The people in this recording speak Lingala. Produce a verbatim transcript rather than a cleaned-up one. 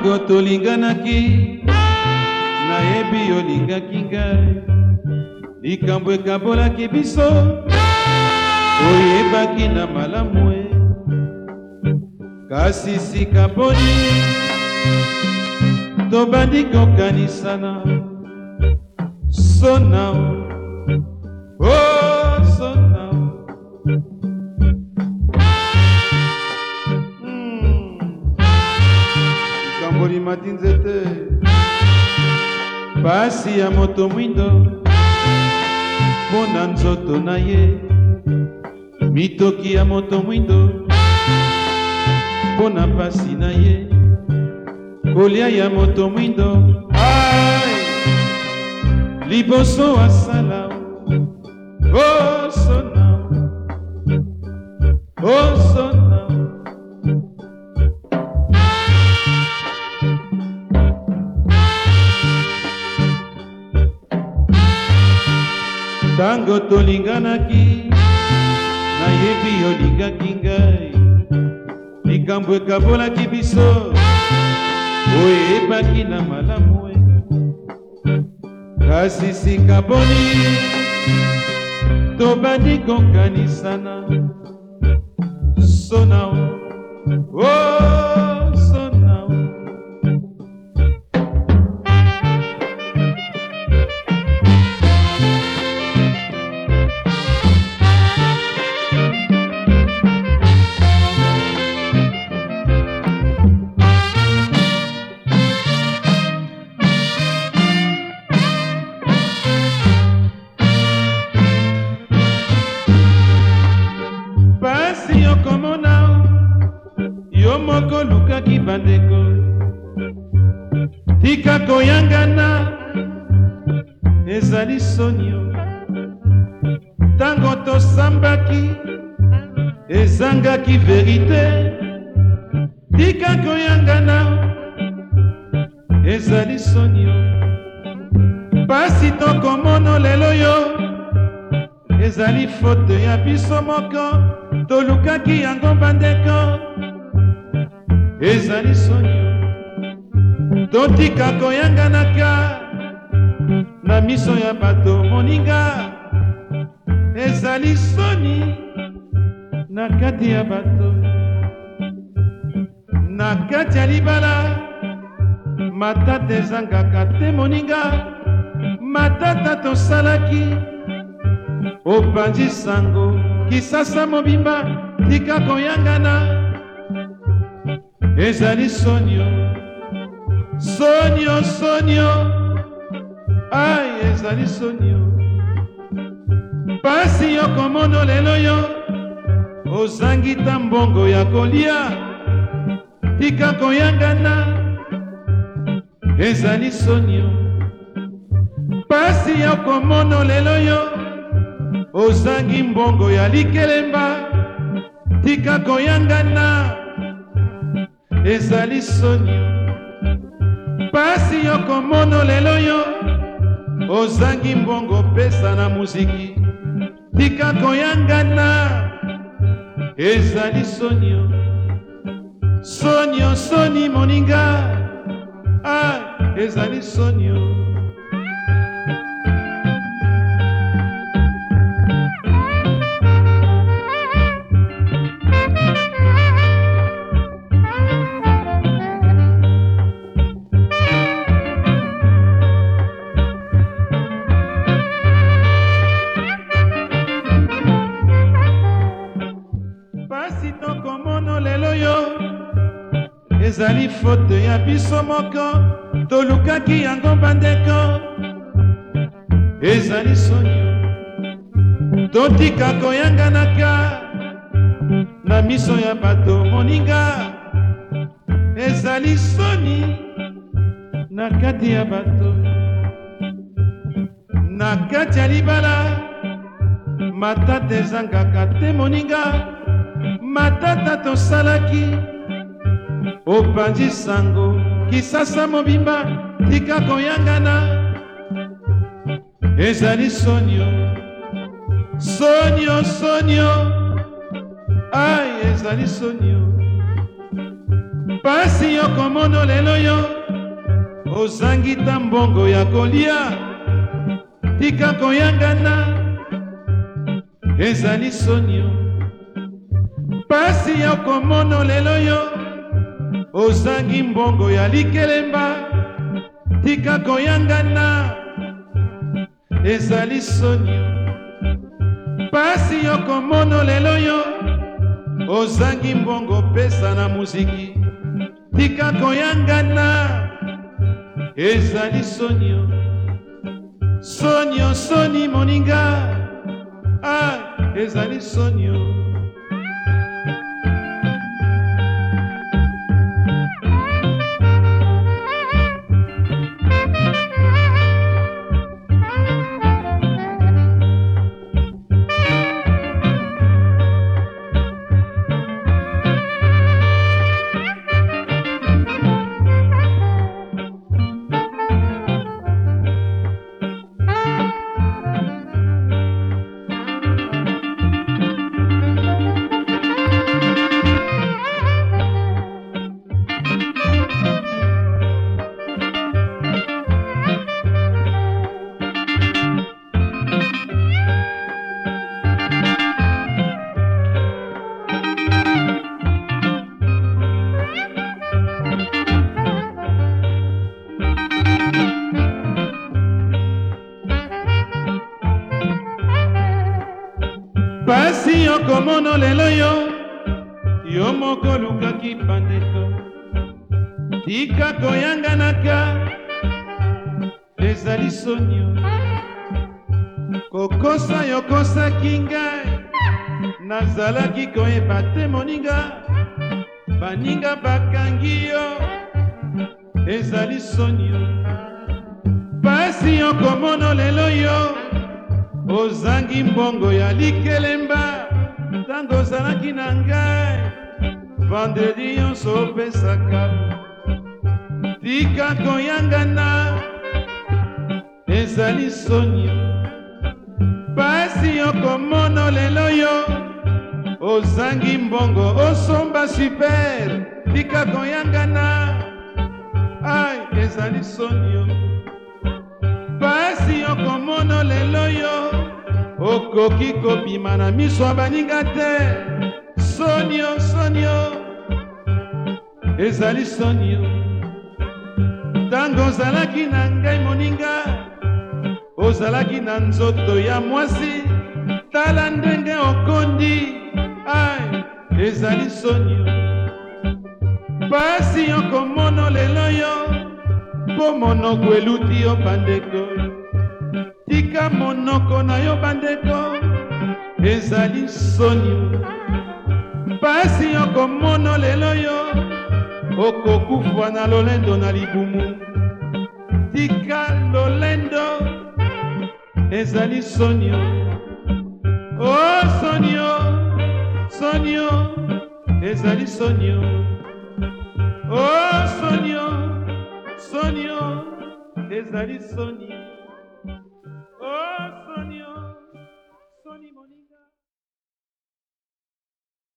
Tango tolinganaki nayebi olingaki ngai, likambo ekabolaki biso oyebaki na malamu e, kasi sika boni tobandi kokanisana. So now, oh so now, likambo limati nzete pasi ya moto mwindo mpona nzoto na ye, mitoki ya moto mwindo mpona pasi na ye, kolia ya moto mwindo ai liboso asala. Oh so now, oh so now, tango tolinganaki nayebi olingaki ngai, likambo ekabolaki biso oyebaki na malamu e, kasi sika boni tobandi kokanisana. So now, oh so now, pasi yokomona yo moko lukaki bandeko, tika koyangana ezali sonio. Tango tosambaki ezangaki verite, tika koyangana ezali sonio. Pasi tokomono lelo yo ezali foto ya biso moko tolukaki yango bandeko, ezali sonio. Totika koyanganaka na miso ya bato moninga, ezali soni na kati ya bato. Na kati ya libala matata ezangaka te moninga, matata tosalaki opanzi sango kisasa mobimba, tika koyangana ezali sonio. Sonio sonio ai ezali sonio. Pasi yokomono lelo yo ozangi ta mbongo ya kolia, tika koyangana ezali sonio. Pasi yokomono lelo yo ozangi mbongo ya likelemba, tika koyangana ezali sonio. Pasi yokomono lelo yo ozangi mbongo pesa na muziki, tika koyangana ezali sonio. Sonio soni moninga ah ezali sonio. Pasi tokomono lelo yo ezali foto ya biso moko tolukaki yango bandeko, ezali sonio. Totika koyanganaka na miso ya bato moninga, ezali soni na kati ya bato. Na kati ya libala matata ezangaka te moninga, matata tosalaki opanzi sango kisasa mobimba, tika koyangana ezali sonio. Sonio sonio ai ezali sonio. pasi yokomono lelo yo ozangi ta mbongo ya kolia, tika koyangana ezali sonio. Pasi yokomono lelo yo ozangi mbongo ya likelemba, tika koyangana ezali sonio. Pasi yokomono lelo yo ozangi mbongo pesa na muziki, tika koyangana ezali sonio. Sonio soni moninga, ah, ezali sonio. Pasi yokomono lelo yo yo moko lukaki bandeko, tika koyanganaka ezali sonio. Kokosa yokosaki ngai nazalaki koyeba te moninga, baninga bakangi yo ezali sonio. Pasi yokomono lelo yo ozangi mbongo ya likelemba, tango ozalaki na ngai vendredi nyonso opesaka, tika koyangana ezali sonio. Pasi yokomono lelo yo ozangi mbongo osomba super, tika koyangana, ai ezali sonio. Pasi yokomono lelo yo okoki kobima na miso ya baninga te, sonio sonio ezali sonio. Tango ozalaki na ngai moninga, ozalaki na nzoto ya mwasi, tala ndenge okondi, ai ezali sonio. Pasi yokomono lelo yo po monoko eluti yo bandeko, tika monoko na yo bandeko ezali sonio. Pasi yokomono lelo yo okokufwa na lolendo na libumu, tika lolendo ezali sonio. Oh sonio, sonio ezali sonio. Oh sonio, sonio ezali sonio.